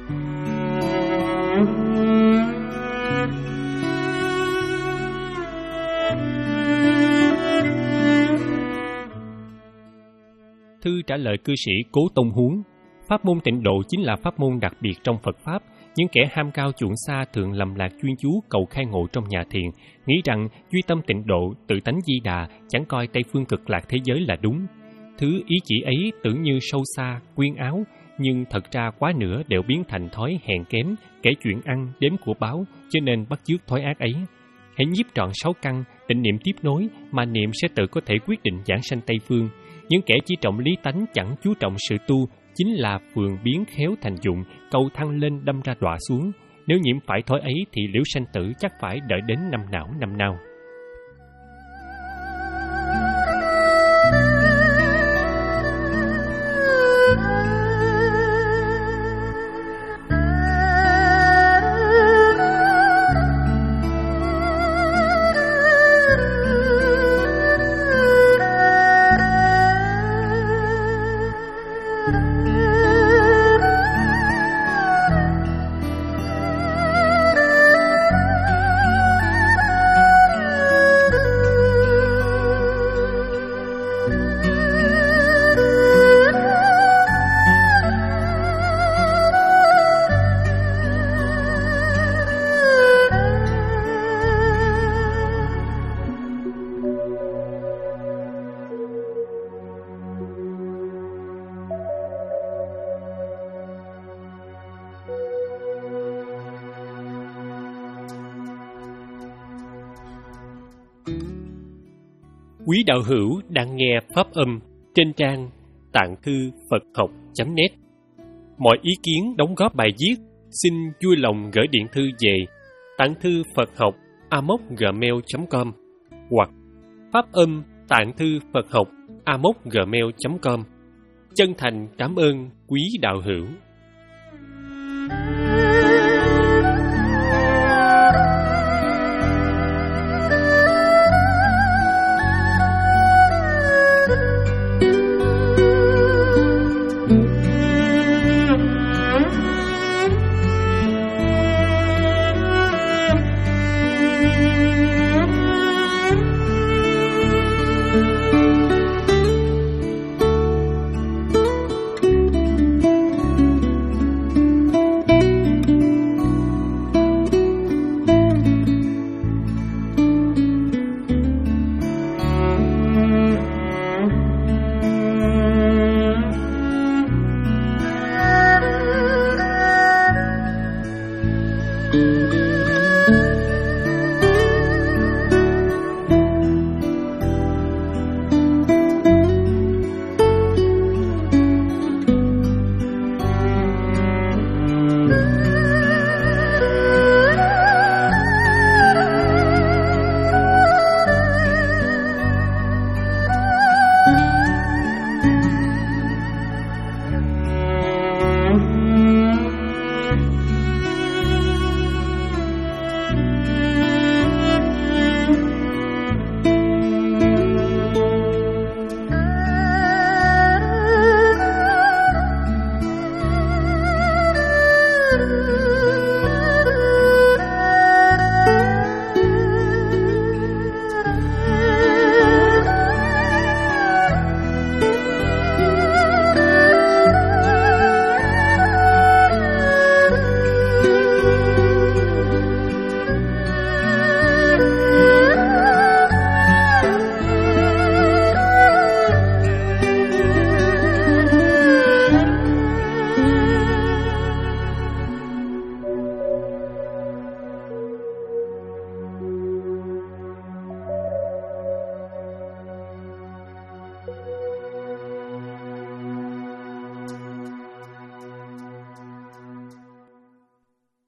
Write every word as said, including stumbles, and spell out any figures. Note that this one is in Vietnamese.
Thư trả lời cư sĩ Cố Tông Huống: pháp môn tịnh độ chính là pháp môn đặc biệt trong Phật Pháp. Những kẻ ham cao chuộng xa thường lầm lạc chuyên chú cầu khai ngộ trong nhà thiền, nghĩ rằng duy tâm tịnh độ, tự tánh di đà, chẳng coi Tây phương cực lạc thế giới là đúng. Thứ ý chỉ ấy tưởng như sâu xa, quyên áo, nhưng thật ra quá nữa đều biến thành thói hèn kém, kể chuyện ăn, đếm của báo, cho nên bắt chước thói ác ấy. Hãy nhiếp trọn sáu căn, tịnh niệm tiếp nối, mà niệm sẽ tự có thể quyết định giảng sanh Tây phương. Những kẻ chỉ trọng lý tánh chẳng chú trọng sự tu, chính là phường biến khéo thành dụng, cầu thăng lên đâm ra đọa xuống. Nếu nhiễm phải thói ấy thì liễu sanh tử chắc phải đợi đến năm nào năm nào. Quý đạo hữu đang nghe pháp âm trên trang tạng thư Phật học chấm net. Mọi ý kiến đóng góp bài viết xin vui lòng gửi điện thư về tạng thư Phật học a m o c gmail chấm com hoặc pháp âm tạng thư Phật học a m o c gmail chấm com. Chân thành cảm ơn quý đạo hữu. Thank you.